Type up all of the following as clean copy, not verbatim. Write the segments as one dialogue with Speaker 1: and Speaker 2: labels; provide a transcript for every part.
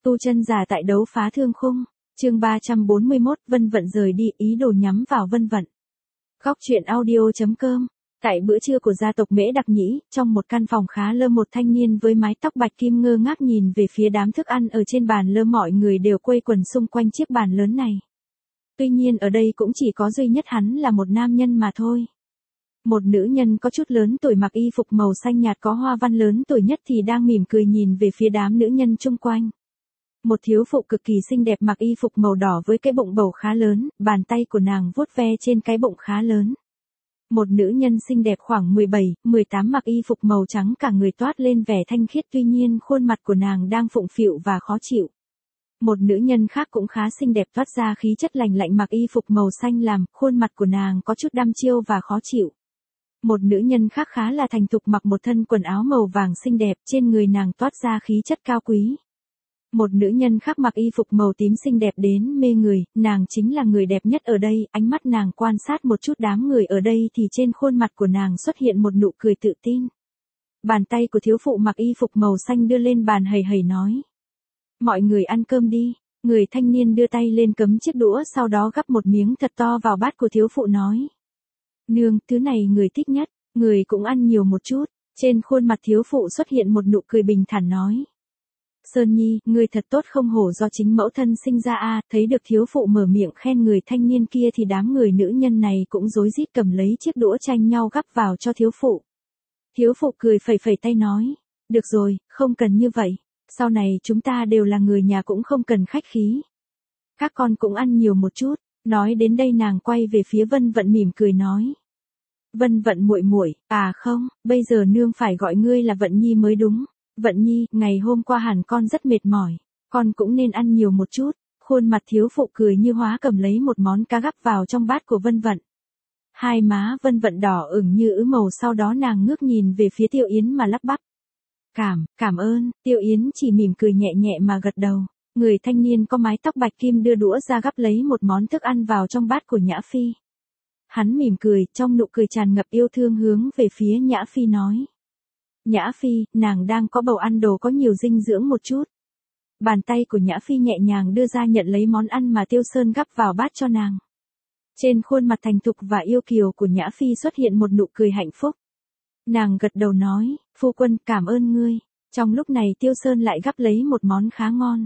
Speaker 1: Tu chân giả tại đấu phá thương khung, chương 341, Vân Vận rời đi, ý đồ nhắm vào Vân Vận. Góc truyện audio.com. Tại bữa trưa của gia tộc Mễ Đặc Nhĩ, trong một căn phòng khá lơ, một thanh niên với mái tóc bạch kim ngơ ngác nhìn về phía đám thức ăn ở trên bàn lơ, mọi người đều quây quần xung quanh chiếc bàn lớn này. Tuy nhiên ở đây cũng chỉ có duy nhất hắn là một nam nhân mà thôi. Một nữ nhân có chút lớn tuổi mặc y phục màu xanh nhạt có hoa văn lớn tuổi nhất thì đang mỉm cười nhìn về phía đám nữ nhân chung quanh. Một thiếu phụ cực kỳ xinh đẹp mặc y phục màu đỏ với cái bụng bầu khá lớn, bàn tay của nàng vuốt ve trên cái bụng khá lớn. Một nữ nhân xinh đẹp khoảng 17, 18 mặc y phục màu trắng, cả người toát lên vẻ thanh khiết, tuy nhiên khuôn mặt của nàng đang phụng phịu và khó chịu. Một nữ nhân khác cũng khá xinh đẹp toát ra khí chất lành lạnh mặc y phục màu xanh lam, khuôn mặt của nàng có chút đăm chiêu và khó chịu. Một nữ nhân khác khá là thành thục mặc một thân quần áo màu vàng xinh đẹp, trên người nàng toát ra khí chất cao quý. Một nữ nhân khác mặc y phục màu tím xinh đẹp đến mê người, nàng chính là người đẹp nhất ở đây, ánh mắt nàng quan sát một chút đám người ở đây thì trên khuôn mặt của nàng xuất hiện một nụ cười tự tin. Bàn tay của thiếu phụ mặc y phục màu xanh đưa lên bàn hầy hầy nói. Mọi người ăn cơm đi, người thanh niên đưa tay lên cấm chiếc đũa, sau đó gắp một miếng thật to vào bát của thiếu phụ nói. Nương, thứ này người thích nhất, người cũng ăn nhiều một chút, trên khuôn mặt thiếu phụ xuất hiện một nụ cười bình thản nói. Sơn Nhi, người thật tốt, không hổ do chính mẫu thân sinh ra a. Thấy được thiếu phụ mở miệng khen người thanh niên kia thì đám người nữ nhân này cũng rối rít cầm lấy chiếc đũa tranh nhau gắp vào cho thiếu phụ. Thiếu phụ cười phẩy phẩy tay nói, được rồi, không cần như vậy, sau này chúng ta đều là người nhà cũng không cần khách khí. Các con cũng ăn nhiều một chút. Nói đến đây nàng quay về phía Vân Vận mỉm cười nói. Vân Vận muội muội, à không, bây giờ nương phải gọi ngươi là Vận Nhi mới đúng. Vận Nhi, ngày hôm qua hẳn con rất mệt mỏi, con cũng nên ăn nhiều một chút. Khuôn mặt thiếu phụ cười như hóa, cầm lấy một món cá gắp vào trong bát của Vân Vận. Hai má Vân Vận đỏ ửng như ứ màu, sau đó nàng ngước nhìn về phía Tiêu Yến mà lắp bắp. Cảm ơn, Tiêu Yến chỉ mỉm cười nhẹ nhẹ mà gật đầu. Người thanh niên có mái tóc bạch kim đưa đũa ra gắp lấy một món thức ăn vào trong bát của Nhã Phi. Hắn mỉm cười, trong nụ cười tràn ngập yêu thương hướng về phía Nhã Phi nói. Nhã Phi, nàng đang có bầu, ăn đồ có nhiều dinh dưỡng một chút. Bàn tay của Nhã Phi nhẹ nhàng đưa ra nhận lấy món ăn mà Tiêu Sơn gắp vào bát cho nàng. Trên khuôn mặt thành thục và yêu kiều của Nhã Phi xuất hiện một nụ cười hạnh phúc. Nàng gật đầu nói, phu quân, cảm ơn ngươi. Trong lúc này Tiêu Sơn lại gắp lấy một món khá ngon.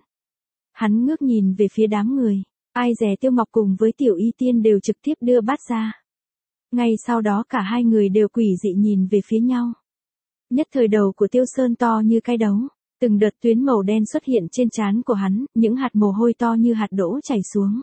Speaker 1: Hắn ngước nhìn về phía đám người, ai dè Tiêu Ngọc cùng với Tiểu Y Tiên đều trực tiếp đưa bát ra. Ngay sau đó cả hai người đều quỷ dị nhìn về phía nhau. Nhất thời đầu của Tiêu Sơn to như cái đấu, từng đợt tuyến màu đen xuất hiện trên trán của hắn, những hạt mồ hôi to như hạt đỗ chảy xuống.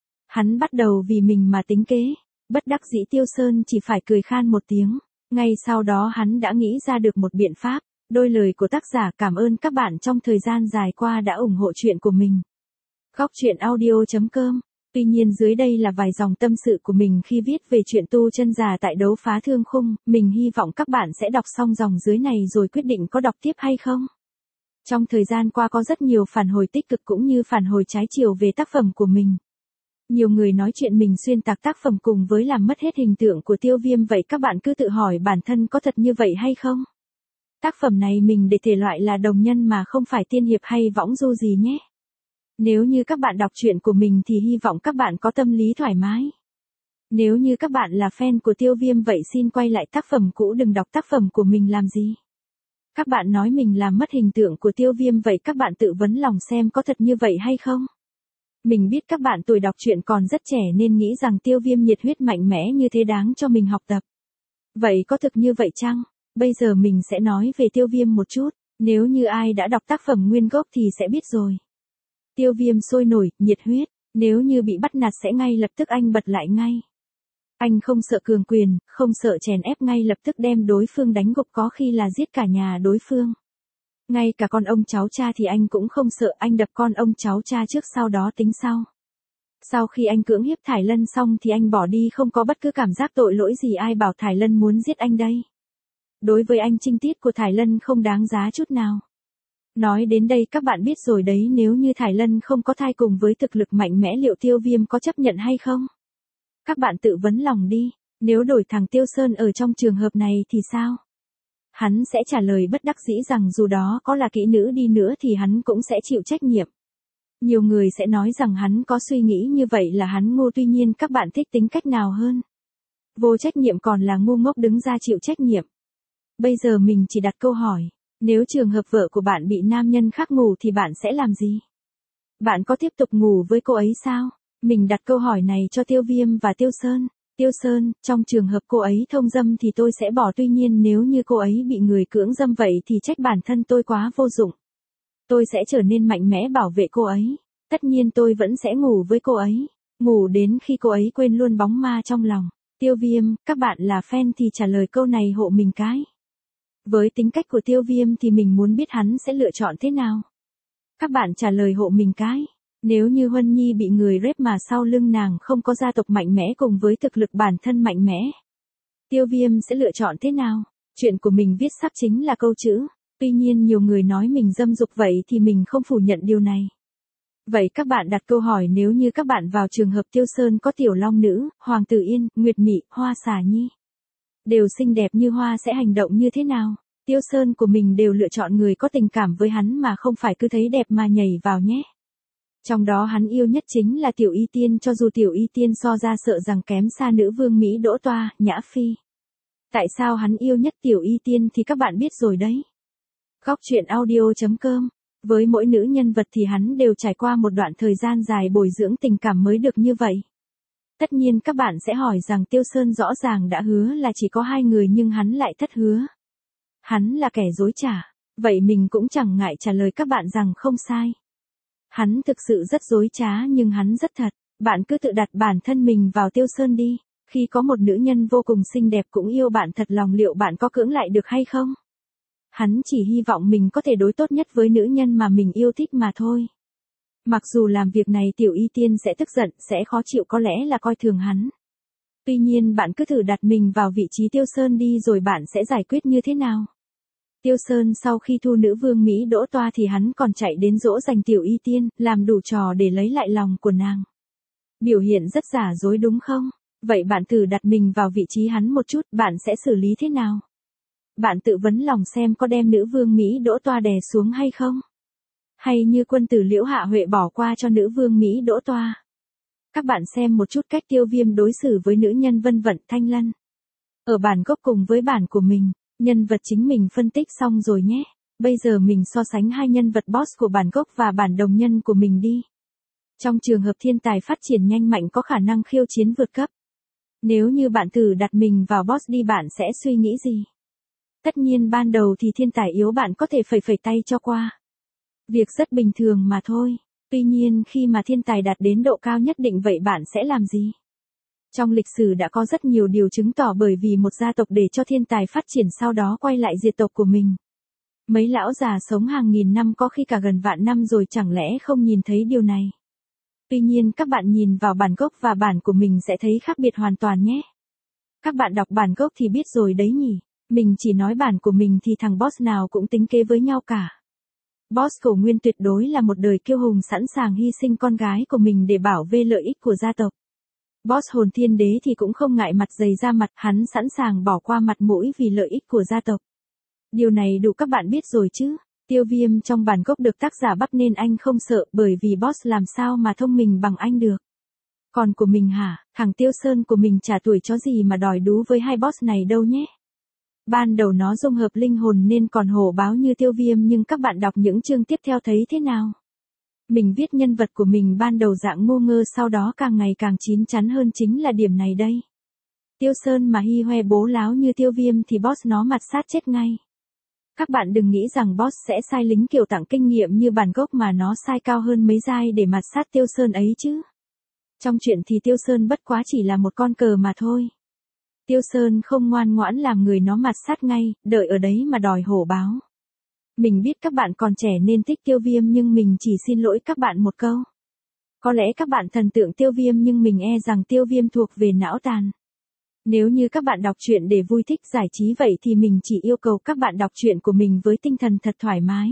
Speaker 1: Hắn bắt đầu vì mình mà tính kế, bất đắc dĩ Tiêu Sơn chỉ phải cười khan một tiếng, ngay sau đó hắn đã nghĩ ra được một biện pháp. Đôi lời của tác giả. Cảm ơn các bạn trong thời gian dài qua đã ủng hộ chuyện của mình. Góc truyện audio.com. Tuy nhiên dưới đây là vài dòng tâm sự của mình khi viết về chuyện tu chân giả tại đấu phá thương khung, mình hy vọng các bạn sẽ đọc xong dòng dưới này rồi quyết định có đọc tiếp hay không. Trong thời gian qua có rất nhiều phản hồi tích cực cũng như phản hồi trái chiều về tác phẩm của mình. Nhiều người nói chuyện mình xuyên tạc tác phẩm cùng với làm mất hết hình tượng của Tiêu Viêm, vậy các bạn cứ tự hỏi bản thân có thật như vậy hay không? Tác phẩm này mình để thể loại là đồng nhân mà không phải tiên hiệp hay võng du gì nhé. Nếu như các bạn đọc truyện của mình thì hy vọng các bạn có tâm lý thoải mái. Nếu như các bạn là fan của Tiêu Viêm vậy xin quay lại tác phẩm cũ, đừng đọc tác phẩm của mình làm gì. Các bạn nói mình làm mất hình tượng của Tiêu Viêm, vậy các bạn tự vấn lòng xem có thật như vậy hay không. Mình biết các bạn tuổi đọc truyện còn rất trẻ nên nghĩ rằng Tiêu Viêm nhiệt huyết mạnh mẽ như thế đáng cho mình học tập. Vậy có thực như vậy chăng? Bây giờ mình sẽ nói về Tiêu Viêm một chút, nếu như ai đã đọc tác phẩm nguyên gốc thì sẽ biết rồi. Tiêu Viêm sôi nổi, nhiệt huyết, nếu như bị bắt nạt sẽ ngay lập tức anh bật lại ngay. Anh không sợ cường quyền, không sợ chèn ép, ngay lập tức đem đối phương đánh gục, có khi là giết cả nhà đối phương. Ngay cả con ông cháu cha thì anh cũng không sợ, anh đập con ông cháu cha trước sau đó tính sau. Sau khi anh cưỡng hiếp Thải Lân xong thì anh bỏ đi, không có bất cứ cảm giác tội lỗi gì, ai bảo Thải Lân muốn giết anh đây. Đối với anh trinh tiết của Thải Lân không đáng giá chút nào. Nói đến đây các bạn biết rồi đấy, nếu như Thải Lân không có thai cùng với thực lực mạnh mẽ liệu Tiêu Viêm có chấp nhận hay không? Các bạn tự vấn lòng đi, nếu đổi thằng Tiêu Sơn ở trong trường hợp này thì sao? Hắn sẽ trả lời bất đắc dĩ rằng dù đó có là kỹ nữ đi nữa thì hắn cũng sẽ chịu trách nhiệm. Nhiều người sẽ nói rằng hắn có suy nghĩ như vậy là hắn ngu, tuy nhiên các bạn thích tính cách nào hơn? Vô trách nhiệm còn là ngu ngốc đứng ra chịu trách nhiệm? Bây giờ mình chỉ đặt câu hỏi, nếu trường hợp vợ của bạn bị nam nhân khác ngủ thì bạn sẽ làm gì? Bạn có tiếp tục ngủ với cô ấy sao? Mình đặt câu hỏi này cho Tiêu Viêm và Tiêu Sơn. Tiêu Sơn, trong trường hợp cô ấy thông dâm thì tôi sẽ bỏ, tuy nhiên nếu như cô ấy bị người cưỡng dâm vậy thì trách bản thân tôi quá vô dụng. Tôi sẽ trở nên mạnh mẽ bảo vệ cô ấy. Tất nhiên tôi vẫn sẽ ngủ với cô ấy. Ngủ đến khi cô ấy quên luôn bóng ma trong lòng. Tiêu Viêm, các bạn là fan thì trả lời câu này hộ mình cái. Với tính cách của Tiêu Viêm thì mình muốn biết hắn sẽ lựa chọn thế nào. Các bạn trả lời hộ mình cái. Nếu như Huân Nhi bị người rep mà sau lưng nàng không có gia tộc mạnh mẽ cùng với thực lực bản thân mạnh mẽ, Tiêu Viêm sẽ lựa chọn thế nào? Chuyện của mình viết sắp chính là câu chữ. Tuy nhiên nhiều người nói mình dâm dục, vậy thì mình không phủ nhận điều này. Vậy các bạn đặt câu hỏi, nếu như các bạn vào trường hợp Tiêu Sơn có Tiểu Long Nữ, Hoàng Tử Yên, Nguyệt Mị, Hoa Xà Nhi đều xinh đẹp như hoa sẽ hành động như thế nào? Tiêu Sơn của mình đều lựa chọn người có tình cảm với hắn mà không phải cứ thấy đẹp mà nhảy vào nhé. Trong đó hắn yêu nhất chính là Tiểu Y Tiên, cho dù Tiểu Y Tiên so ra sợ rằng kém xa nữ vương Mỹ Đỗ Toa, Nhã Phi. Tại sao hắn yêu nhất Tiểu Y Tiên thì các bạn biết rồi đấy. Góc truyện audio.com. Với mỗi nữ nhân vật thì hắn đều trải qua một đoạn thời gian dài bồi dưỡng tình cảm mới được như vậy. Tất nhiên các bạn sẽ hỏi rằng Tiêu Sơn rõ ràng đã hứa là chỉ có 2 người nhưng hắn lại thất hứa. Hắn là kẻ dối trá. Vậy mình cũng chẳng ngại trả lời các bạn rằng không sai. Hắn thực sự rất dối trá nhưng hắn rất thật. Bạn cứ tự đặt bản thân mình vào Tiêu Sơn đi. Khi có một nữ nhân vô cùng xinh đẹp cũng yêu bạn thật lòng, liệu bạn có cưỡng lại được hay không? Hắn chỉ hy vọng mình có thể đối tốt nhất với nữ nhân mà mình yêu thích mà thôi. Mặc dù làm việc này Tiểu Y Tiên sẽ tức giận, sẽ khó chịu, có lẽ là coi thường hắn. Tuy nhiên bạn cứ thử đặt mình vào vị trí Tiêu Sơn đi rồi bạn sẽ giải quyết như thế nào? Tiêu Sơn sau khi thu nữ vương Mỹ Đỗ Toa thì hắn còn chạy đến dỗ dành Tiểu Y Tiên, làm đủ trò để lấy lại lòng của nàng. Biểu hiện rất giả dối đúng không? Vậy bạn thử đặt mình vào vị trí hắn một chút, bạn sẽ xử lý thế nào? Bạn tự vấn lòng xem có đem nữ vương Mỹ Đỗ Toa đè xuống hay không? Hay như quân tử Liễu Hạ Huệ bỏ qua cho nữ vương Mỹ Đỗ Toa? Các bạn xem một chút cách Tiêu Viêm đối xử với nữ nhân Vân Vận, Thanh Lân. Ở bản gốc cùng với bản của mình, nhân vật chính mình phân tích xong rồi nhé. Bây giờ mình so sánh 2 nhân vật boss của bản gốc và bản đồng nhân của mình đi. Trong trường hợp thiên tài phát triển nhanh mạnh có khả năng khiêu chiến vượt cấp. Nếu như bạn thử đặt mình vào boss đi, bạn sẽ suy nghĩ gì? Tất nhiên ban đầu thì thiên tài yếu bạn có thể phẩy tay cho qua. Việc rất bình thường mà thôi. Tuy nhiên khi mà thiên tài đạt đến độ cao nhất định vậy bạn sẽ làm gì? Trong lịch sử đã có rất nhiều điều chứng tỏ bởi vì một gia tộc để cho thiên tài phát triển sau đó quay lại diệt tộc của mình. Mấy lão già sống hàng nghìn năm, có khi cả gần vạn năm rồi, chẳng lẽ không nhìn thấy điều này? Tuy nhiên các bạn nhìn vào bản gốc và bản của mình sẽ thấy khác biệt hoàn toàn nhé. Các bạn đọc bản gốc thì biết rồi đấy nhỉ. Mình chỉ nói bản của mình thì thằng boss nào cũng tính kế với nhau cả. Boss Cổ Nguyên tuyệt đối là một đời kiêu hùng, sẵn sàng hy sinh con gái của mình để bảo vệ lợi ích của gia tộc. Boss Hồn Thiên Đế thì cũng không ngại mặt dày ra mặt, hắn sẵn sàng bỏ qua mặt mũi vì lợi ích của gia tộc. Điều này đủ các bạn biết rồi chứ. Tiêu Viêm trong bản gốc được tác giả bắt nên anh không sợ, bởi vì boss làm sao mà thông minh bằng anh được. Còn của mình hả, thằng Tiêu Sơn của mình chả tuổi chó gì mà đòi đú với 2 boss này đâu nhé. Ban đầu nó dung hợp linh hồn nên còn hổ báo như Tiêu Viêm, nhưng các bạn đọc những chương tiếp theo thấy thế nào? Mình viết nhân vật của mình ban đầu dạng ngu ngơ, sau đó càng ngày càng chín chắn hơn, chính là điểm này đây. Tiêu Sơn mà hi hoe bố láo như Tiêu Viêm thì boss nó mặt sát chết ngay. Các bạn đừng nghĩ rằng boss sẽ sai lính kiểu tặng kinh nghiệm như bản gốc mà nó sai cao hơn mấy giai để mặt sát Tiêu Sơn ấy chứ. Trong chuyện thì Tiêu Sơn bất quá chỉ là một con cờ mà thôi. Tiêu Sơn không ngoan ngoãn làm người nó mặt sát ngay, đợi ở đấy mà đòi hổ báo. Mình biết các bạn còn trẻ nên thích Tiêu Viêm nhưng mình chỉ xin lỗi các bạn một câu. Có lẽ các bạn thần tượng Tiêu Viêm nhưng mình e rằng Tiêu Viêm thuộc về não tàn. Nếu như các bạn đọc truyện để vui thích giải trí vậy thì mình chỉ yêu cầu các bạn đọc truyện của mình với tinh thần thật thoải mái.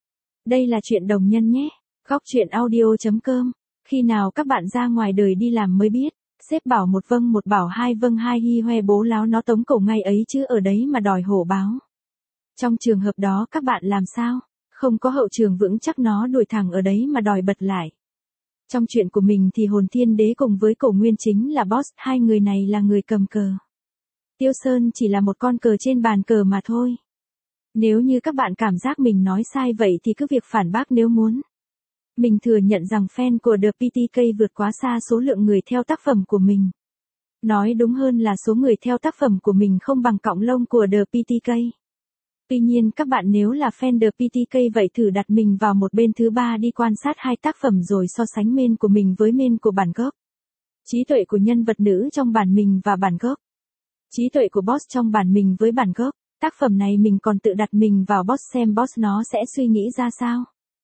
Speaker 1: Đây là truyện đồng nhân nhé. Góc truyện audio.com. Khi nào các bạn ra ngoài đời đi làm mới biết. Sếp bảo một vâng một bảo hai vâng hai, hi hoe bố láo nó tống cổ ngay ấy chứ ở đấy mà đòi hổ báo. Trong trường hợp đó các bạn làm sao? Không có hậu trường vững chắc nó đuổi thẳng ở đấy mà đòi bật lại. Trong chuyện của mình thì Hồn Thiên Đế cùng với Cổ Nguyên chính là boss, hai người này là người cầm cờ. Tiêu Sơn chỉ là một con cờ trên bàn cờ mà thôi. Nếu như các bạn cảm giác mình nói sai vậy thì cứ việc phản bác nếu muốn. Mình thừa nhận rằng fan của The PTK vượt quá xa số lượng người theo tác phẩm của mình. Nói đúng hơn là số người theo tác phẩm của mình không bằng cọng lông của The PTK. Tuy nhiên các bạn nếu là fan The PTK vậy thử đặt mình vào một bên thứ ba đi quan sát hai tác phẩm rồi so sánh main của mình với main của bản gốc. Trí tuệ của nhân vật nữ trong bản mình và bản gốc. Trí tuệ của boss trong bản mình với bản gốc. Tác phẩm này mình còn tự đặt mình vào boss xem boss nó sẽ suy nghĩ ra sao.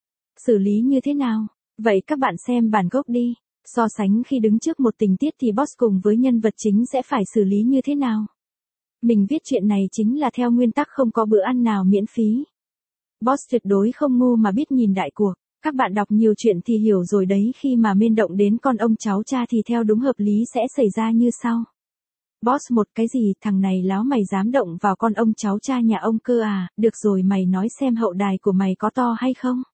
Speaker 1: Xử lý như thế nào. Vậy các bạn xem bản gốc đi. So sánh khi đứng trước một tình tiết thì boss cùng với nhân vật chính sẽ phải xử lý như thế nào. Mình viết chuyện này chính là theo nguyên tắc không có bữa ăn nào miễn phí. Boss tuyệt đối không ngu mà biết nhìn đại cuộc. Các bạn đọc nhiều chuyện thì hiểu rồi đấy, khi mà main động đến con ông cháu cha thì theo đúng hợp lý sẽ xảy ra như sau. Boss một cái gì, thằng này láo mày dám động vào con ông cháu cha nhà ông cơ à, được rồi mày nói xem hậu đài của mày có to hay không?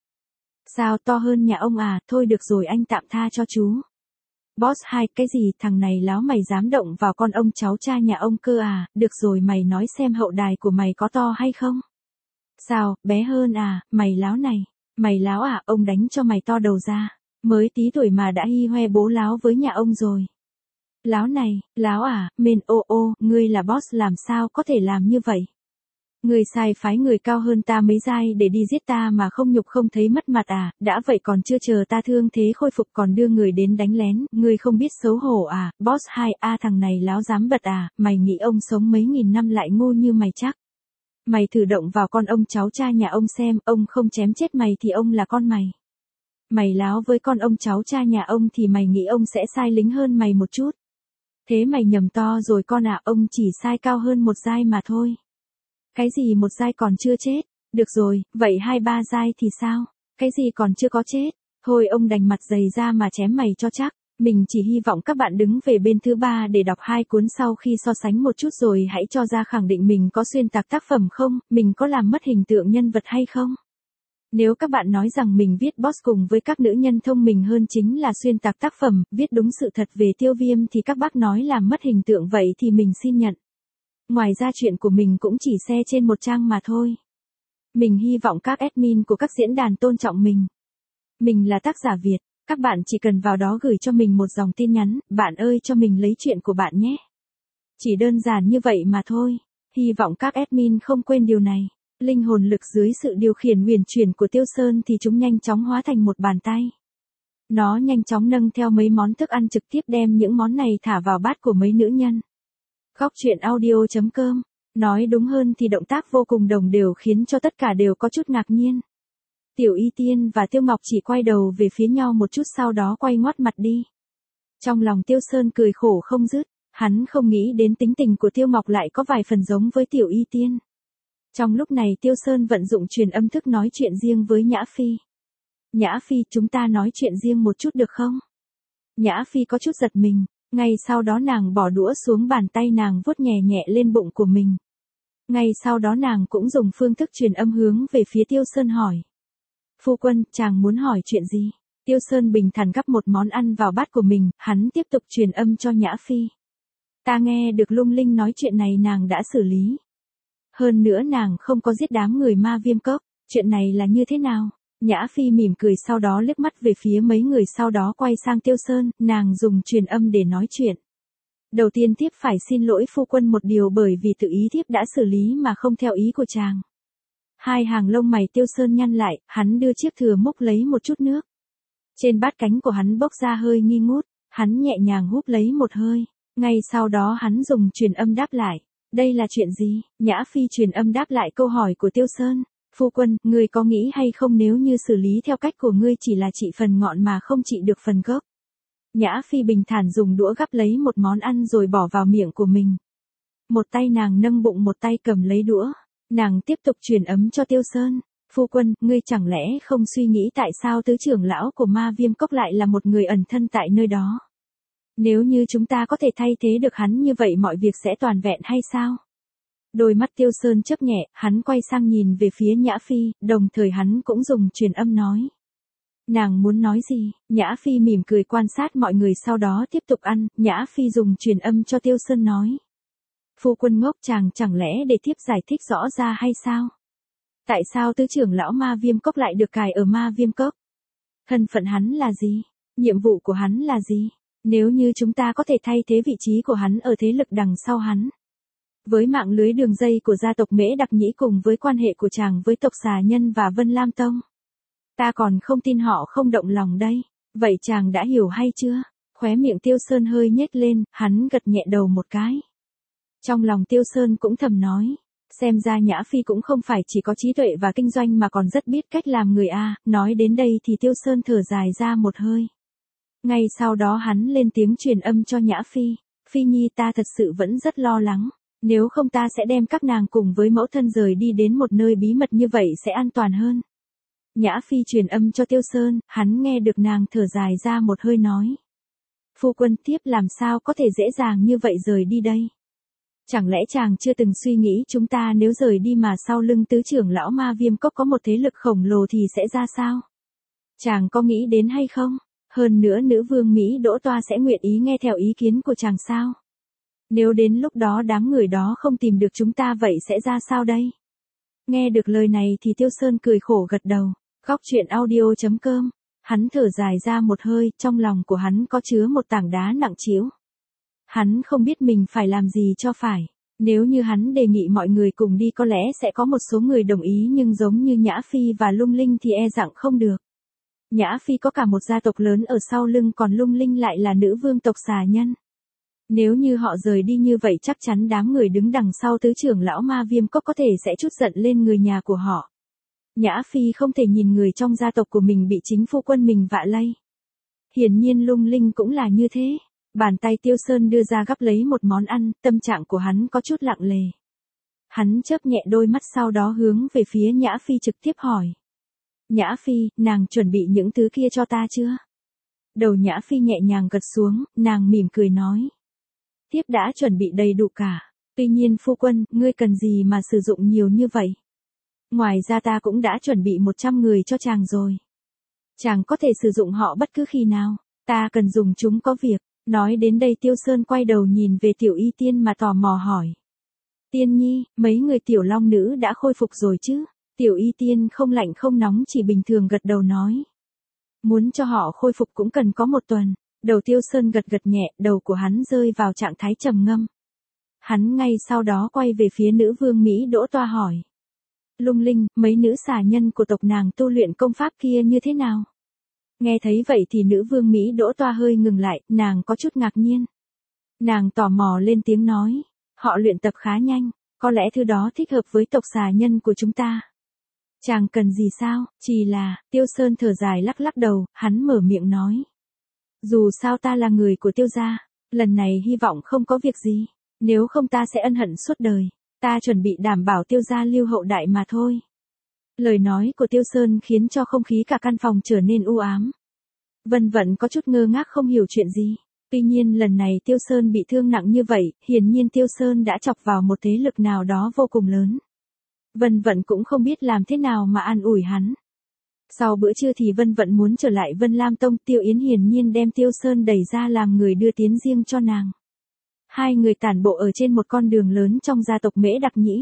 Speaker 1: Sao to hơn nhà ông à, thôi được rồi anh tạm tha cho chú. Boss 2 cái gì, thằng này láo mày dám động vào con ông cháu cha nhà ông cơ à, được rồi mày nói xem hậu đài của mày có to hay không? Sao, bé hơn à, mày láo này, mày láo à, ông đánh cho mày to đầu ra, mới tí tuổi mà đã hi hoe bố láo với nhà ông rồi. Láo này, láo à, men ô, ngươi là boss làm sao có thể làm như vậy? Ngươi sai phái người cao hơn ta mấy giai để đi giết ta mà không nhục không thấy mất mặt à, đã vậy còn chưa chờ ta thương thế khôi phục còn đưa người đến đánh lén, ngươi không biết xấu hổ à, boss 2 a thằng này láo dám bật à, mày nghĩ ông sống mấy nghìn năm lại ngu như mày chắc. Mày thử động vào con ông cháu cha nhà ông xem, ông không chém chết mày thì ông là con mày. Mày láo với con ông cháu cha nhà ông thì mày nghĩ ông sẽ sai lính hơn mày một chút. Thế mày nhầm to rồi con à, ông chỉ sai cao hơn một giai mà thôi. Cái gì một giai còn chưa chết, được rồi, vậy 2-3 giai thì sao? Cái gì còn chưa có chết? Thôi ông đành mặt dày ra mà chém mày cho chắc. Mình chỉ hy vọng các bạn đứng về bên thứ ba để đọc hai cuốn sau khi so sánh một chút rồi hãy cho ra khẳng định mình có xuyên tạc tác phẩm không, mình có làm mất hình tượng nhân vật hay không. Nếu các bạn nói rằng mình viết boss cùng với các nữ nhân thông minh hơn chính là xuyên tạc tác phẩm, viết đúng sự thật về Tiêu Viêm thì các bác nói làm mất hình tượng vậy thì mình xin nhận. Ngoài ra chuyện của mình cũng chỉ share trên một trang mà thôi. Mình hy vọng các admin của các diễn đàn tôn trọng mình. Mình là tác giả Việt, các bạn chỉ cần vào đó gửi cho mình một dòng tin nhắn, bạn ơi cho mình lấy chuyện của bạn nhé. Chỉ đơn giản như vậy mà thôi. Hy vọng các admin không quên điều này. Linh hồn lực dưới sự điều khiển huyền chuyển của Tiêu Sơn thì chúng nhanh chóng hóa thành một bàn tay. Nó nhanh chóng nâng theo mấy món thức ăn trực tiếp đem những món này thả vào bát của mấy nữ nhân. Góc truyện audio.com. Nói đúng hơn thì động tác vô cùng đồng đều khiến cho tất cả đều có chút ngạc nhiên. Tiểu Y Tiên và Tiêu Ngọc chỉ quay đầu về phía nhau một chút sau đó quay ngoắt mặt đi. Trong lòng Tiêu Sơn cười khổ không dứt, hắn không nghĩ đến tính tình của Tiêu Ngọc lại có vài phần giống với Tiểu Y Tiên. Trong lúc này Tiêu Sơn vận dụng truyền âm thức nói chuyện riêng với Nhã Phi. Nhã Phi, chúng ta nói chuyện riêng một chút được không? Nhã Phi có chút giật mình, ngay sau đó nàng bỏ đũa xuống bàn tay nàng vuốt nhẹ nhẹ lên bụng của mình. Ngay sau đó nàng cũng dùng phương thức truyền âm hướng về phía Tiêu Sơn hỏi. Phu quân, chàng muốn hỏi chuyện gì? Tiêu Sơn bình thản gắp một món ăn vào bát của mình, hắn tiếp tục truyền âm cho Nhã Phi. Ta nghe được Lung Linh nói chuyện này nàng đã xử lý. Hơn nữa nàng không có giết đám người ma viêm cốc, chuyện này là như thế nào? Nhã Phi mỉm cười sau đó liếc mắt về phía mấy người sau đó quay sang Tiêu Sơn, nàng dùng truyền âm để nói chuyện. Đầu tiên thiếp phải xin lỗi phu quân một điều bởi vì tự ý thiếp đã xử lý mà không theo ý của chàng. Hai hàng lông mày Tiêu Sơn nhăn lại, hắn đưa chiếc thìa múc lấy một chút nước. Trên bát cánh của hắn bốc ra hơi nghi ngút, hắn nhẹ nhàng húp lấy một hơi, ngay sau đó hắn dùng truyền âm đáp lại. Đây là chuyện gì? Nhã Phi truyền âm đáp lại câu hỏi của Tiêu Sơn. Phu quân, ngươi có nghĩ hay không nếu như xử lý theo cách của ngươi chỉ là trị phần ngọn mà không trị được phần gốc? Nhã Phi bình thản dùng đũa gắp lấy một món ăn rồi bỏ vào miệng của mình. Một tay nàng nâng bụng một tay cầm lấy đũa. Nàng tiếp tục truyền âm cho Tiêu Sơn. Phu quân, ngươi chẳng lẽ không suy nghĩ tại sao tứ trưởng lão của ma viêm cốc lại là một người ẩn thân tại nơi đó? Nếu như chúng ta có thể thay thế được hắn như vậy mọi việc sẽ toàn vẹn hay sao? Đôi mắt Tiêu Sơn chớp nhẹ, hắn quay sang nhìn về phía Nhã Phi, đồng thời hắn cũng dùng truyền âm nói. Nàng muốn nói gì? Nhã Phi mỉm cười quan sát mọi người sau đó tiếp tục ăn, Nhã Phi dùng truyền âm cho Tiêu Sơn nói. Phu quân ngốc chàng chẳng lẽ để thiếp giải thích rõ ra hay sao? Tại sao tứ trưởng lão ma viêm cốc lại được cài ở ma viêm cốc? Thân phận hắn là gì? Nhiệm vụ của hắn là gì? Nếu như chúng ta có thể thay thế vị trí của hắn ở thế lực đằng sau hắn. Với mạng lưới đường dây của gia tộc Mễ Đặc Nhĩ cùng với quan hệ của chàng với tộc Xà Nhân và Vân Lam Tông. Ta còn không tin họ không động lòng đây. Vậy chàng đã hiểu hay chưa? Khóe miệng Tiêu Sơn hơi nhếch lên, hắn gật nhẹ đầu một cái. Trong lòng Tiêu Sơn cũng thầm nói. Xem ra Nhã Phi cũng không phải chỉ có trí tuệ và kinh doanh mà còn rất biết cách làm người a. Nói đến đây thì Tiêu Sơn thở dài ra một hơi. Ngay sau đó hắn lên tiếng truyền âm cho Nhã Phi. Phi Nhi ta thật sự vẫn rất lo lắng. Nếu không ta sẽ đem các nàng cùng với mẫu thân rời đi đến một nơi bí mật như vậy sẽ an toàn hơn. Nhã Phi truyền âm cho Tiêu Sơn, hắn nghe được nàng thở dài ra một hơi nói. Phu quân tiếp làm sao có thể dễ dàng như vậy rời đi đây? Chẳng lẽ chàng chưa từng suy nghĩ chúng ta nếu rời đi mà sau lưng tứ trưởng lão ma viêm cốc có một thế lực khổng lồ thì sẽ ra sao? Chàng có nghĩ đến hay không? Hơn nữa nữ vương Mỹ Đỗ Toa sẽ nguyện ý nghe theo ý kiến của chàng sao? Nếu đến lúc đó đám người đó không tìm được chúng ta vậy sẽ ra sao đây? Nghe được lời này thì Tiêu Sơn cười khổ gật đầu. Góc truyện audio.com. Hắn thở dài ra một hơi, trong lòng của hắn có chứa một tảng đá nặng trĩu. Hắn không biết mình phải làm gì cho phải. Nếu như hắn đề nghị mọi người cùng đi có lẽ sẽ có một số người đồng ý nhưng giống như Nhã Phi và Lung Linh thì e rằng không được. Nhã Phi có cả một gia tộc lớn ở sau lưng còn Lung Linh lại là nữ vương tộc Xà Nhân. Nếu như họ rời đi như vậy chắc chắn đám người đứng đằng sau tứ trưởng lão ma viêm cốc có thể sẽ trút giận lên người nhà của họ. Nhã Phi không thể nhìn người trong gia tộc của mình bị chính phu quân mình vạ lây. Hiển nhiên Lung Linh cũng là như thế. Bàn tay Tiêu Sơn đưa ra gắp lấy một món ăn, tâm trạng của hắn có chút lặng lề. Hắn chớp nhẹ đôi mắt sau đó hướng về phía Nhã Phi trực tiếp hỏi. Nhã Phi, nàng chuẩn bị những thứ kia cho ta chưa? Đầu Nhã Phi nhẹ nhàng gật xuống, nàng mỉm cười nói. Tiếp đã chuẩn bị đầy đủ cả. Tuy nhiên phu quân, ngươi cần gì mà sử dụng nhiều như vậy? Ngoài ra ta cũng đã chuẩn bị 100 người cho chàng rồi. Chàng có thể sử dụng họ bất cứ khi nào. Ta cần dùng chúng có việc. Nói đến đây Tiêu Sơn quay đầu nhìn về Tiểu Y Tiên mà tò mò hỏi. Tiên nhi, mấy người tiểu long nữ đã khôi phục rồi chứ? Tiểu Y Tiên không lạnh không nóng chỉ bình thường gật đầu nói. Muốn cho họ khôi phục cũng cần có 1 tuần. Đầu Tiêu Sơn gật gật nhẹ, đầu của hắn rơi vào trạng thái trầm ngâm. Hắn ngay sau đó quay về phía nữ vương Mỹ Đỗ Toa hỏi. Lung Linh, mấy nữ xà nhân của tộc nàng tu luyện công pháp kia như thế nào? Nghe thấy vậy thì nữ vương Mỹ Đỗ Toa hơi ngừng lại, nàng có chút ngạc nhiên. Nàng tò mò lên tiếng nói. Họ luyện tập khá nhanh, có lẽ thứ đó thích hợp với tộc xà nhân của chúng ta. Chàng cần gì sao? Chỉ là, Tiêu Sơn thở dài lắc lắc đầu, hắn mở miệng nói. Dù sao ta là người của Tiêu gia, lần này hy vọng không có việc gì, nếu không ta sẽ ân hận suốt đời, ta chuẩn bị đảm bảo Tiêu gia lưu hậu đại mà thôi. Lời nói của Tiêu Sơn khiến cho không khí cả căn phòng trở nên u ám. Vân Vận có chút ngơ ngác không hiểu chuyện gì. Tuy nhiên lần này Tiêu Sơn bị thương nặng như vậy, hiển nhiên Tiêu Sơn đã chọc vào một thế lực nào đó vô cùng lớn. Vân Vận cũng không biết làm thế nào mà an ủi hắn. Sau bữa trưa thì Vân Vận muốn trở lại Vân Lam Tông, Tiêu Yến hiển nhiên đem Tiêu Sơn đẩy ra làm người đưa tiến riêng cho nàng. Hai người tản bộ ở trên một con đường lớn trong gia tộc Mễ Đặc Nhĩ.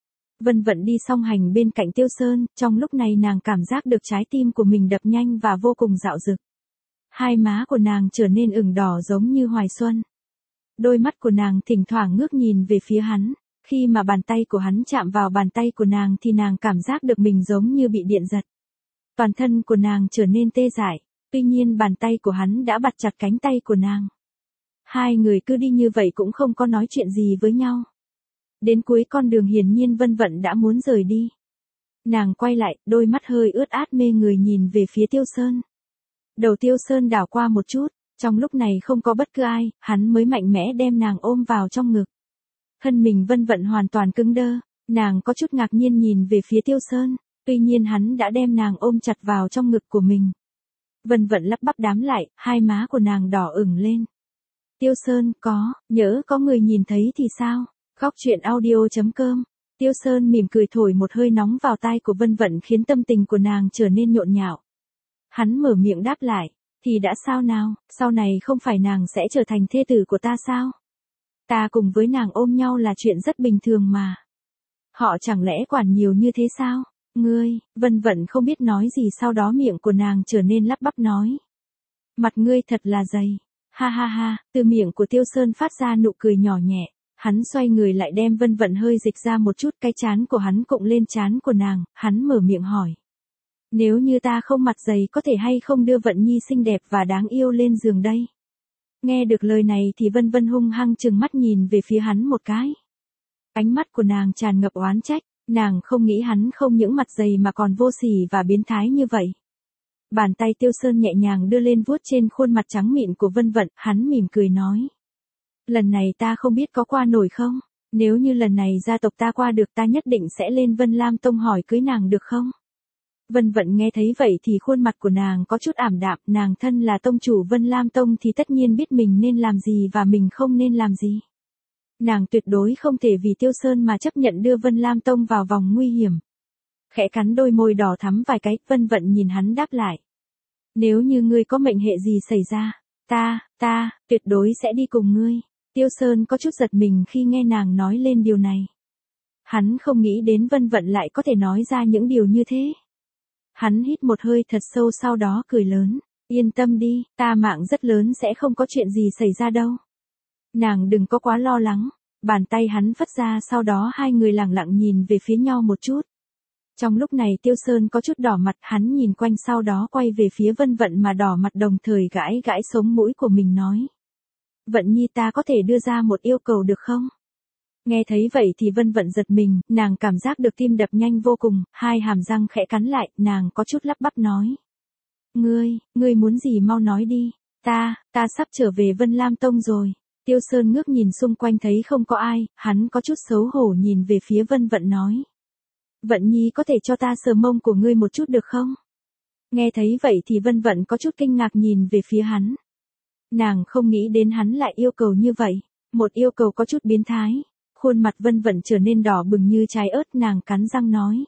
Speaker 1: Vân Vận đi song hành bên cạnh Tiêu Sơn, trong lúc này nàng cảm giác được trái tim của mình đập nhanh và vô cùng dạo dực. Hai má của nàng trở nên ửng đỏ giống như hoài xuân. Đôi mắt của nàng thỉnh thoảng ngước nhìn về phía hắn, khi mà bàn tay của hắn chạm vào bàn tay của nàng thì nàng cảm giác được mình giống như bị điện giật. Toàn thân của nàng trở nên tê dại, tuy nhiên bàn tay của hắn đã bặt chặt cánh tay của nàng. Hai người cứ đi như vậy cũng không có nói chuyện gì với nhau. Đến cuối con đường hiển nhiên Vân Vận đã muốn rời đi. Nàng quay lại, đôi mắt hơi ướt át mê người nhìn về phía Tiêu Sơn. Đầu Tiêu Sơn đảo qua một chút, trong lúc này không có bất cứ ai, hắn mới mạnh mẽ đem nàng ôm vào trong ngực. Thân mình Vân Vận hoàn toàn cứng đơ, nàng có chút ngạc nhiên nhìn về phía Tiêu Sơn, tuy nhiên hắn đã đem nàng ôm chặt vào trong ngực của mình. Vân Vận lắp bắp đám lại, hai má của nàng đỏ ửng lên. Tiêu Sơn, nhỡ có người nhìn thấy thì sao? Góc truyện audio.com. Tiêu Sơn mỉm cười thổi một hơi nóng vào tai của Vân Vận khiến tâm tình của nàng trở nên nhộn nhạo. Hắn mở miệng đáp lại, thì đã sao nào, sau này không phải nàng sẽ trở thành thê tử của ta sao? Ta cùng với nàng ôm nhau là chuyện rất bình thường mà. Họ chẳng lẽ quản nhiều như thế sao? Ngươi, Vân Vận không biết nói gì, sau đó miệng của nàng trở nên lắp bắp nói. Mặt ngươi thật là dày. Ha ha ha, từ miệng của Tiêu Sơn phát ra nụ cười nhỏ nhẹ. Hắn xoay người lại đem Vân Vận hơi dịch ra một chút, cái trán của hắn cụng lên trán của nàng, hắn mở miệng hỏi. Nếu như ta không mặt dày có thể hay không đưa Vận Nhi xinh đẹp và đáng yêu lên giường đây? Nghe được lời này thì Vân Vân hung hăng trừng mắt nhìn về phía hắn một cái. Ánh mắt của nàng tràn ngập oán trách, nàng không nghĩ hắn không những mặt dày mà còn vô sỉ và biến thái như vậy. Bàn tay Tiêu Sơn nhẹ nhàng đưa lên vuốt trên khuôn mặt trắng mịn của Vân Vận, hắn mỉm cười nói. Lần này ta không biết có qua nổi không? Nếu như lần này gia tộc ta qua được, ta nhất định sẽ lên Vân Lam Tông hỏi cưới nàng được không? Vân Vận nghe thấy vậy thì khuôn mặt của nàng có chút ảm đạm, nàng thân là tông chủ Vân Lam Tông thì tất nhiên biết mình nên làm gì và mình không nên làm gì. Nàng tuyệt đối không thể vì Tiêu Sơn mà chấp nhận đưa Vân Lam Tông vào vòng nguy hiểm. Khẽ cắn đôi môi đỏ thắm vài cái, Vân Vận nhìn hắn đáp lại. Nếu như ngươi có mệnh hệ gì xảy ra, ta, tuyệt đối sẽ đi cùng ngươi. Tiêu Sơn có chút giật mình khi nghe nàng nói lên điều này. Hắn không nghĩ đến Vân Vận lại có thể nói ra những điều như thế. Hắn hít một hơi thật sâu sau đó cười lớn. Yên tâm đi, ta mạng rất lớn sẽ không có chuyện gì xảy ra đâu. Nàng đừng có quá lo lắng. Bàn tay hắn phất ra, sau đó hai người lặng lặng nhìn về phía nhau một chút. Trong lúc này Tiêu Sơn có chút đỏ mặt, hắn nhìn quanh sau đó quay về phía Vân Vận mà đỏ mặt, đồng thời gãi gãi sống mũi của mình nói. Vận Nhi, ta có thể đưa ra một yêu cầu được không? Nghe thấy vậy thì Vân Vận giật mình, nàng cảm giác được tim đập nhanh vô cùng, hai hàm răng khẽ cắn lại, nàng có chút lắp bắp nói. Ngươi muốn gì mau nói đi, ta sắp trở về Vân Lam Tông rồi. Tiêu Sơn ngước nhìn xung quanh thấy không có ai, hắn có chút xấu hổ nhìn về phía Vân Vận nói. Vận Nhi, có thể cho ta sờ mông của ngươi một chút được không? Nghe thấy vậy thì Vân Vận có chút kinh ngạc nhìn về phía hắn. Nàng không nghĩ đến hắn lại yêu cầu như vậy, một yêu cầu có chút biến thái. Khuôn mặt Vân Vận trở nên đỏ bừng như trái ớt, nàng cắn răng nói.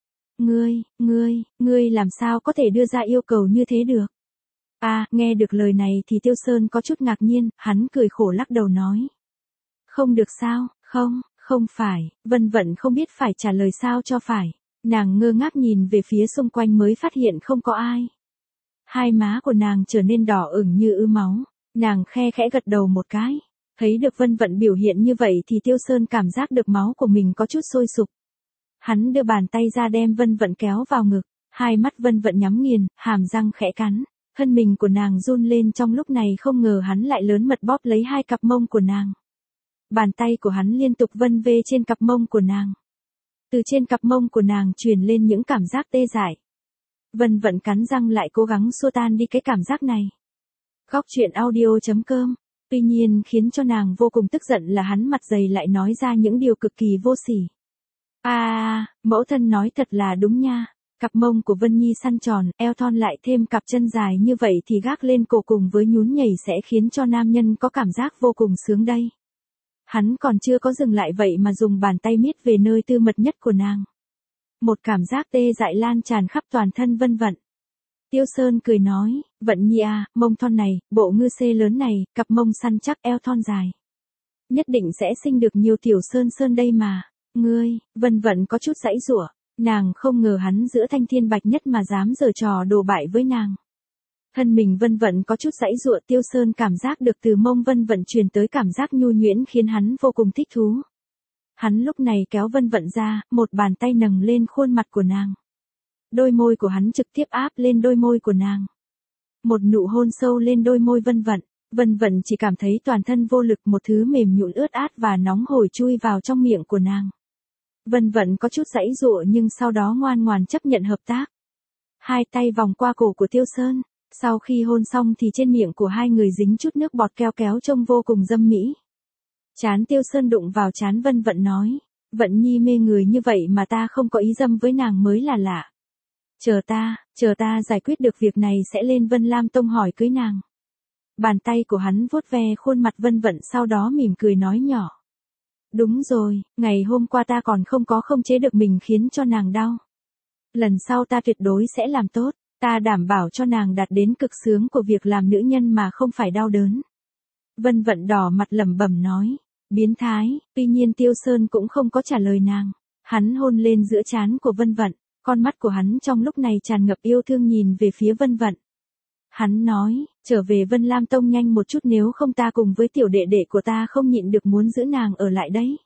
Speaker 1: Ngươi làm sao có thể đưa ra yêu cầu như thế được? Nghe được lời này thì Tiêu Sơn có chút ngạc nhiên, hắn cười khổ lắc đầu nói. Không được sao, không phải, Vân Vận không biết phải trả lời sao cho phải. Nàng ngơ ngác nhìn về phía xung quanh mới phát hiện không có ai. Hai má của nàng trở nên đỏ ửng như ứ máu, nàng khẽ gật đầu một cái. Thấy được Vân Vận biểu hiện như vậy thì Tiêu Sơn cảm giác được máu của mình có chút sôi sục. Hắn đưa bàn tay ra đem Vân Vận kéo vào ngực, hai mắt Vân Vận nhắm nghiền, hàm răng khẽ cắn, thân mình của nàng run lên, trong lúc này không ngờ hắn lại lớn mật bóp lấy hai cặp mông của nàng. Bàn tay của hắn liên tục vân vê trên cặp mông của nàng. Từ trên cặp mông của nàng truyền lên những cảm giác tê dại. Vân Vận cắn răng lại cố gắng xua tan đi cái cảm giác này. Góc truyện audio.com. Tuy nhiên khiến cho nàng vô cùng tức giận là hắn mặt dày lại nói ra những điều cực kỳ vô sỉ. Mẫu thân nói thật là đúng nha. Cặp mông của Vân Nhi săn tròn, eo thon lại thêm cặp chân dài như vậy thì gác lên cổ cùng với nhún nhảy sẽ khiến cho nam nhân có cảm giác vô cùng sướng đây. Hắn còn chưa có dừng lại vậy mà dùng bàn tay miết về nơi tư mật nhất của nàng. Một cảm giác tê dại lan tràn khắp toàn thân Vân Vận. Tiêu Sơn cười nói, Vận Nhi mông thon này, bộ ngư xê lớn này, cặp mông săn chắc, eo thon dài. Nhất định sẽ sinh được nhiều tiểu Sơn đây mà. Vân Vận có chút giãy giụa, nàng không ngờ hắn giữa thanh thiên bạch nhất mà dám giở trò đổ bại với nàng. Thân mình Vân Vận có chút giãy giụa, Tiêu Sơn cảm giác được từ mông Vân Vận truyền tới cảm giác nhu nhuyễn khiến hắn vô cùng thích thú. Hắn lúc này kéo Vân Vận ra, một bàn tay nâng lên khuôn mặt của nàng. Đôi môi của hắn trực tiếp áp lên đôi môi của nàng. Một nụ hôn sâu lên đôi môi Vân Vận. Vân Vận chỉ cảm thấy toàn thân vô lực, một thứ mềm nhũn ướt át và nóng hổi chui vào trong miệng của nàng. Vân Vận có chút giãy giụa nhưng sau đó ngoan ngoãn chấp nhận hợp tác. Hai tay vòng qua cổ của Tiêu Sơn. Sau khi hôn xong thì trên miệng của hai người dính chút nước bọt kéo trông vô cùng dâm mỹ. Trán Tiêu Sơn đụng vào trán Vân Vận nói. Vận Nhi mê người như vậy mà ta không có ý dâm với nàng mới là lạ. Chờ ta giải quyết được việc này sẽ lên Vân Lam Tông hỏi cưới nàng. Bàn tay của hắn vuốt ve khuôn mặt Vân Vận sau đó mỉm cười nói nhỏ. Đúng rồi, ngày hôm qua ta còn không chế được mình khiến cho nàng đau. Lần sau ta tuyệt đối sẽ làm tốt, ta đảm bảo cho nàng đạt đến cực sướng của việc làm nữ nhân mà không phải đau đớn. Vân Vận đỏ mặt lẩm bẩm nói, biến thái, tuy nhiên Tiêu Sơn cũng không có trả lời nàng. Hắn hôn lên giữa trán của Vân Vận, con mắt của hắn trong lúc này tràn ngập yêu thương nhìn về phía Vân Vận. Hắn nói, trở về Vân Lam Tông nhanh một chút nếu không ta cùng với tiểu đệ đệ của ta không nhịn được muốn giữ nàng ở lại đấy.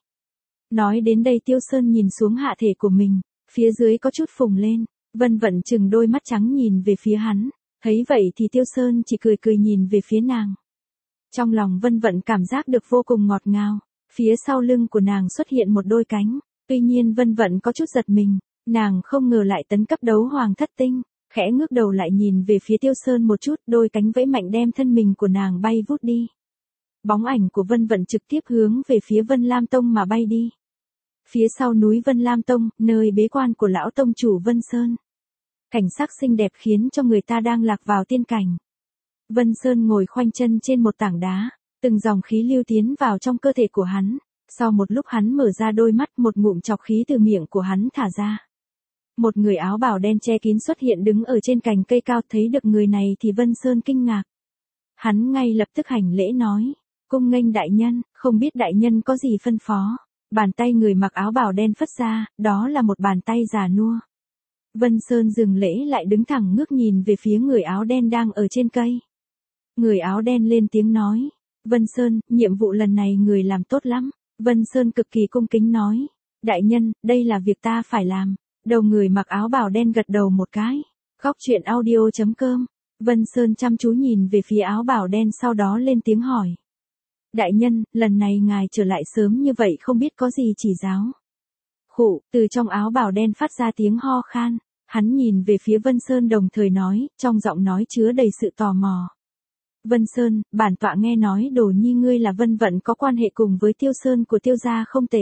Speaker 1: Nói đến đây Tiêu Sơn nhìn xuống hạ thể của mình, phía dưới có chút phồng lên, Vân Vận chừng đôi mắt trắng nhìn về phía hắn, thấy vậy thì Tiêu Sơn chỉ cười cười nhìn về phía nàng. Trong lòng Vân Vận cảm giác được vô cùng ngọt ngào, phía sau lưng của nàng xuất hiện một đôi cánh, tuy nhiên Vân Vận có chút giật mình, nàng không ngờ lại tấn cấp đấu hoàng thất tinh, khẽ ngước đầu lại nhìn về phía Tiêu Sơn một chút, đôi cánh vẫy mạnh đem thân mình của nàng bay vút đi. Bóng ảnh của Vân Vận trực tiếp hướng về phía Vân Lam Tông mà bay đi. Phía sau núi Vân Lam Tông, nơi bế quan của lão tông chủ Vân Sơn. Cảnh sắc xinh đẹp khiến cho người ta đang lạc vào tiên cảnh. Vân Sơn ngồi khoanh chân trên một tảng đá, từng dòng khí lưu tiến vào trong cơ thể của hắn. Sau một lúc hắn mở ra đôi mắt, một ngụm chọc khí từ miệng của hắn thả ra. Một người áo bào đen che kín xuất hiện đứng ở trên cành cây cao, thấy được người này thì Vân Sơn kinh ngạc. Hắn ngay lập tức hành lễ nói, cung nghênh đại nhân, không biết đại nhân có gì phân phó. Bàn tay người mặc áo bào đen phất ra, đó là một bàn tay già nua. Vân Sơn dừng lễ lại đứng thẳng ngước nhìn về phía người áo đen đang ở trên cây. Người áo đen lên tiếng nói, Vân Sơn, nhiệm vụ lần này người làm tốt lắm. Vân Sơn cực kỳ cung kính nói, đại nhân, đây là việc ta phải làm. Đầu người mặc áo bào đen gật đầu một cái. Góc truyện audio.com. Vân Sơn chăm chú nhìn về phía áo bào đen sau đó lên tiếng hỏi. Đại nhân, lần này ngài trở lại sớm như vậy không biết có gì chỉ giáo. Khụ, từ trong áo bào đen phát ra tiếng ho khan. Hắn nhìn về phía Vân Sơn đồng thời nói, trong giọng nói chứa đầy sự tò mò. Vân Sơn, bản tọa nghe nói Đồ Nhi ngươi là Vân Vận có quan hệ cùng với Tiêu Sơn của Tiêu gia không tệ.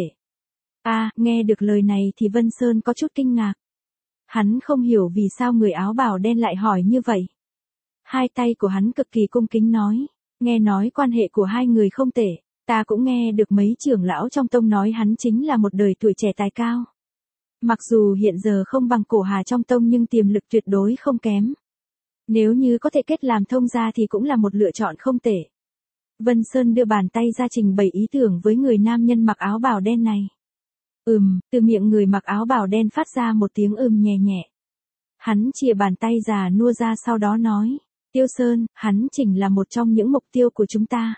Speaker 1: Nghe được lời này thì Vân Sơn có chút kinh ngạc. Hắn không hiểu vì sao người áo bào đen lại hỏi như vậy. Hai tay của hắn cực kỳ cung kính nói, nghe nói quan hệ của hai người không tệ, ta cũng nghe được mấy trưởng lão trong tông nói hắn chính là một đời tuổi trẻ tài cao. Mặc dù hiện giờ không bằng Cổ Hà trong tông nhưng tiềm lực tuyệt đối không kém. Nếu như có thể kết làm thông gia thì cũng là một lựa chọn không tệ. Vân Sơn đưa bàn tay ra trình bày ý tưởng với người nam nhân mặc áo bào đen này. Từ miệng người mặc áo bào đen phát ra một tiếng nhẹ nhẹ. Hắn chìa bàn tay già nua ra sau đó nói, Tiêu Sơn, hắn chỉnh là một trong những mục tiêu của chúng ta.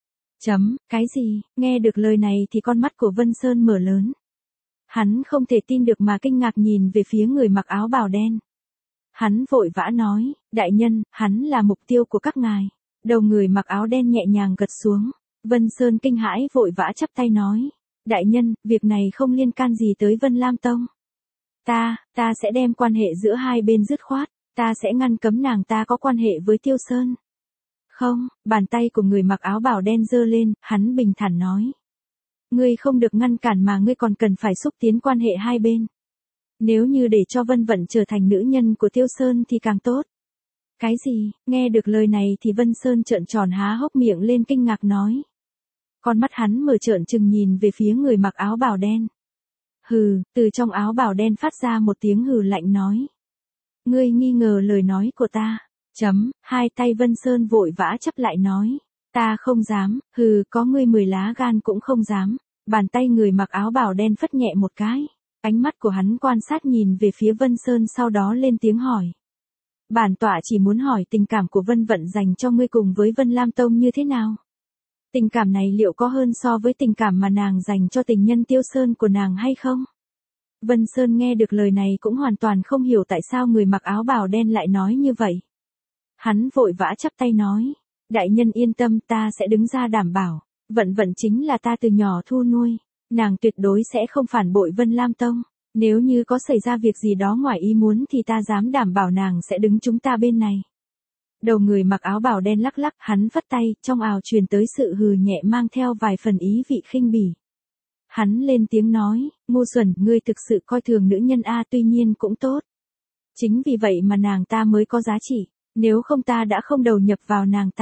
Speaker 1: Cái gì? Nghe được lời này thì con mắt của Vân Sơn mở lớn. Hắn không thể tin được mà kinh ngạc nhìn về phía người mặc áo bào đen. Hắn vội vã nói, đại nhân, hắn là mục tiêu của các ngài. Đầu người mặc áo đen nhẹ nhàng gật xuống. Vân Sơn kinh hãi vội vã chắp tay nói, đại nhân, việc này không liên can gì tới Vân Lam Tông. Ta sẽ đem quan hệ giữa hai bên dứt khoát, ta sẽ ngăn cấm nàng ta có quan hệ với Tiêu Sơn. Không, bàn tay của người mặc áo bào đen giơ lên, hắn bình thản nói. Ngươi không được ngăn cản mà ngươi còn cần phải xúc tiến quan hệ hai bên. Nếu như để cho Vân Vận trở thành nữ nhân của Tiêu Sơn thì càng tốt. Cái gì? Nghe được lời này thì Vân Sơn trợn tròn há hốc miệng lên kinh ngạc nói. Con mắt hắn mở trợn trừng nhìn về phía người mặc áo bào đen. Hừ, từ trong áo bào đen phát ra một tiếng hừ lạnh nói. Ngươi nghi ngờ lời nói của ta. Hai tay Vân Sơn vội vã chắp lại nói. Ta không dám, có ngươi 10 lá gan cũng không dám. Bàn tay người mặc áo bào đen phất nhẹ một cái. Ánh mắt của hắn quan sát nhìn về phía Vân Sơn sau đó lên tiếng hỏi. Bản tọa chỉ muốn hỏi tình cảm của Vân Vận dành cho ngươi cùng với Vân Lam Tông như thế nào? Tình cảm này liệu có hơn so với tình cảm mà nàng dành cho tình nhân Tiêu Sơn của nàng hay không? Vân Sơn nghe được lời này cũng hoàn toàn không hiểu tại sao người mặc áo bào đen lại nói như vậy. Hắn vội vã chắp tay nói, đại nhân yên tâm ta sẽ đứng ra đảm bảo, Vận Vận chính là ta từ nhỏ thu nuôi, nàng tuyệt đối sẽ không phản bội Vân Lam Tông, nếu như có xảy ra việc gì đó ngoài ý muốn thì ta dám đảm bảo nàng sẽ đứng chúng ta bên này. Đầu người mặc áo bào đen lắc lắc, hắn vất tay, trong ào truyền tới sự hừ nhẹ mang theo vài phần ý vị khinh bỉ. Hắn lên tiếng nói, ngu xuẩn, ngươi thực sự coi thường nữ nhân tuy nhiên cũng tốt. Chính vì vậy mà nàng ta mới có giá trị, nếu không ta đã không đầu nhập vào nàng ta.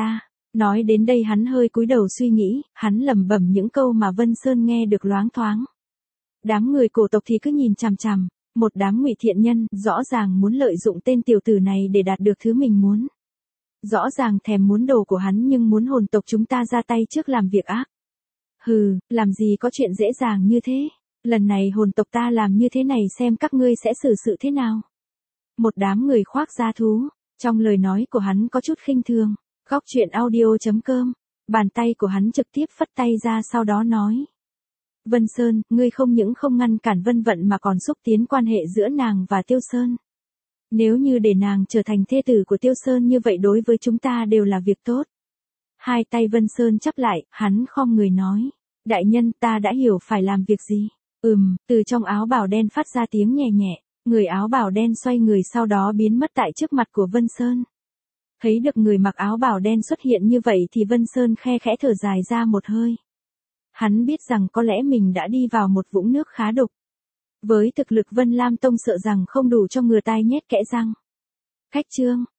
Speaker 1: Nói đến đây hắn hơi cúi đầu suy nghĩ, hắn lẩm bẩm những câu mà Vân Sơn nghe được loáng thoáng. Đám người cổ tộc thì cứ nhìn chằm chằm, một đám ngụy thiện nhân, rõ ràng muốn lợi dụng tên tiểu tử này để đạt được thứ mình muốn. Rõ ràng thèm muốn đồ của hắn nhưng muốn hồn tộc chúng ta ra tay trước làm việc ác. Hừ, làm gì có chuyện dễ dàng như thế, lần này hồn tộc ta làm như thế này xem các ngươi sẽ xử sự thế nào. Một đám người khoác da thú, trong lời nói của hắn có chút khinh thường. Góc truyện audio.com, bàn tay của hắn trực tiếp phất tay ra sau đó nói. Vân Sơn, ngươi không những không ngăn cản Vân Vận mà còn xúc tiến quan hệ giữa nàng và Tiêu Sơn. Nếu như để nàng trở thành thê tử của Tiêu Sơn như vậy đối với chúng ta đều là việc tốt. Hai tay Vân Sơn chắp lại, hắn khom người nói. Đại nhân ta đã hiểu phải làm việc gì. Từ trong áo bào đen phát ra tiếng nhẹ nhẹ, người áo bào đen xoay người sau đó biến mất tại trước mặt của Vân Sơn. Thấy được người mặc áo bào đen xuất hiện như vậy thì Vân Sơn khe khẽ thở dài ra một hơi. Hắn biết rằng có lẽ mình đã đi vào một vũng nước khá đục. Với thực lực Vân Lam Tông sợ rằng không đủ cho ngừa tai nhét kẽ răng. Khách trương,